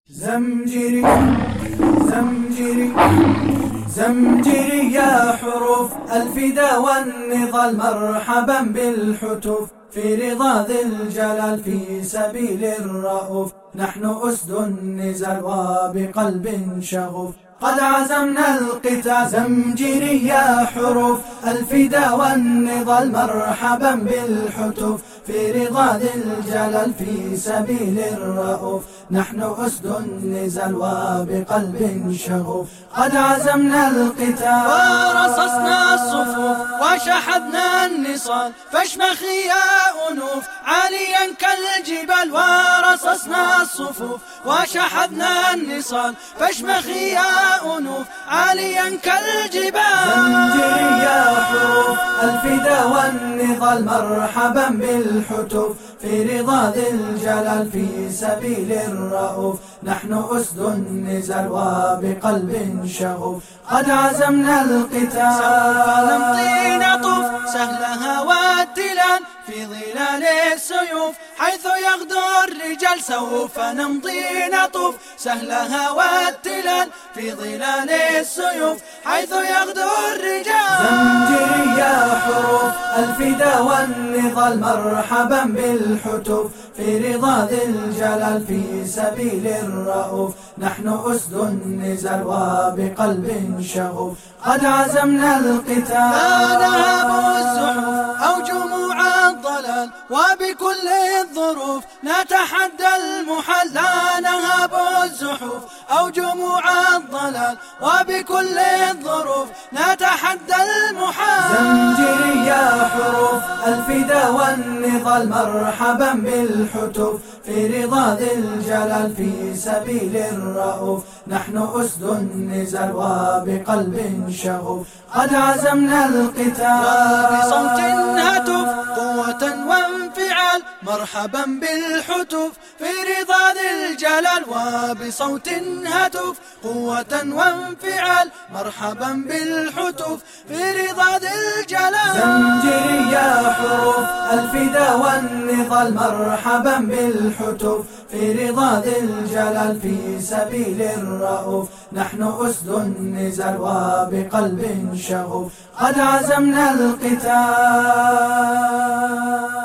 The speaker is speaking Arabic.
زمجري زمجري زمجري يا حروف الفدا والنضال، مرحبا بالحتوف في رضا ذي الجلال، في سبيل الرؤوف نحن أسد النزال وبقلب شغوف قد عزمنا القتال. زمجري يا حروف الفدا والنضال، مرحبا بالحتوف في رضا ذي الجلال، في سبيل الرؤوف نحن أسد النزال وبقلب شغوف قد عزمنا القتال. ورصصنا الصفوف وشحذنا النصال، فاشمخي يا أنوف عاليا كالجبال. ورصصنا الصفوف وشحذنا النصال، فاشمخي يا أنوف عاليا كالجبال. زمجري يا حروف الفدا والنضال، مرحبا بالحتوف في رضا ذي الجلال، في سبيل الرؤوف نحن أسد النزال وبقلب شغوف قد عزمنا القتال. سوف نمضي نطوف سهلها والتلال في ظلال السيوف حيث يغدو الرجال. سوف نمضي نطوف سهلها والتلال في ظلال السيوف حيث يغدو الرجال. زمجري يا حروف الفدا والنضال، مرحبا بالحتوف في رضا ذي الجلال، في سبيل الرؤوف نحن أسد النزال وبقلب شغوف قد عزمنا القتال. فنهب الزحف أو جموع الضلال وبكل الظروف نتحدى المحال. لا نهب الزحف أو جموع الضلال وبكل الظروف نتحدى المحال. زمجري يا حروف الفدا والنضال، مرحبا بالحتوف في رضا ذي الجلال، في سبيل الرؤوف نحن أسد النزال وبقلب شغوف قد عزمنا القتال. وبصوت هتف قوة وانفعال، مرحبا بالحتوف في رضا ذي الجلال. وبصوت هتف قوة وانفعال، مرحبا بالحتوف في رضا ذي الجلال. زمجري يا حروف الفدا والنضال، مرحبا بالحتوف في رضا ذي الجلال، في سبيل الرؤوف نحن أسد النزال وبقلب شغوف قد عزمنا القتال.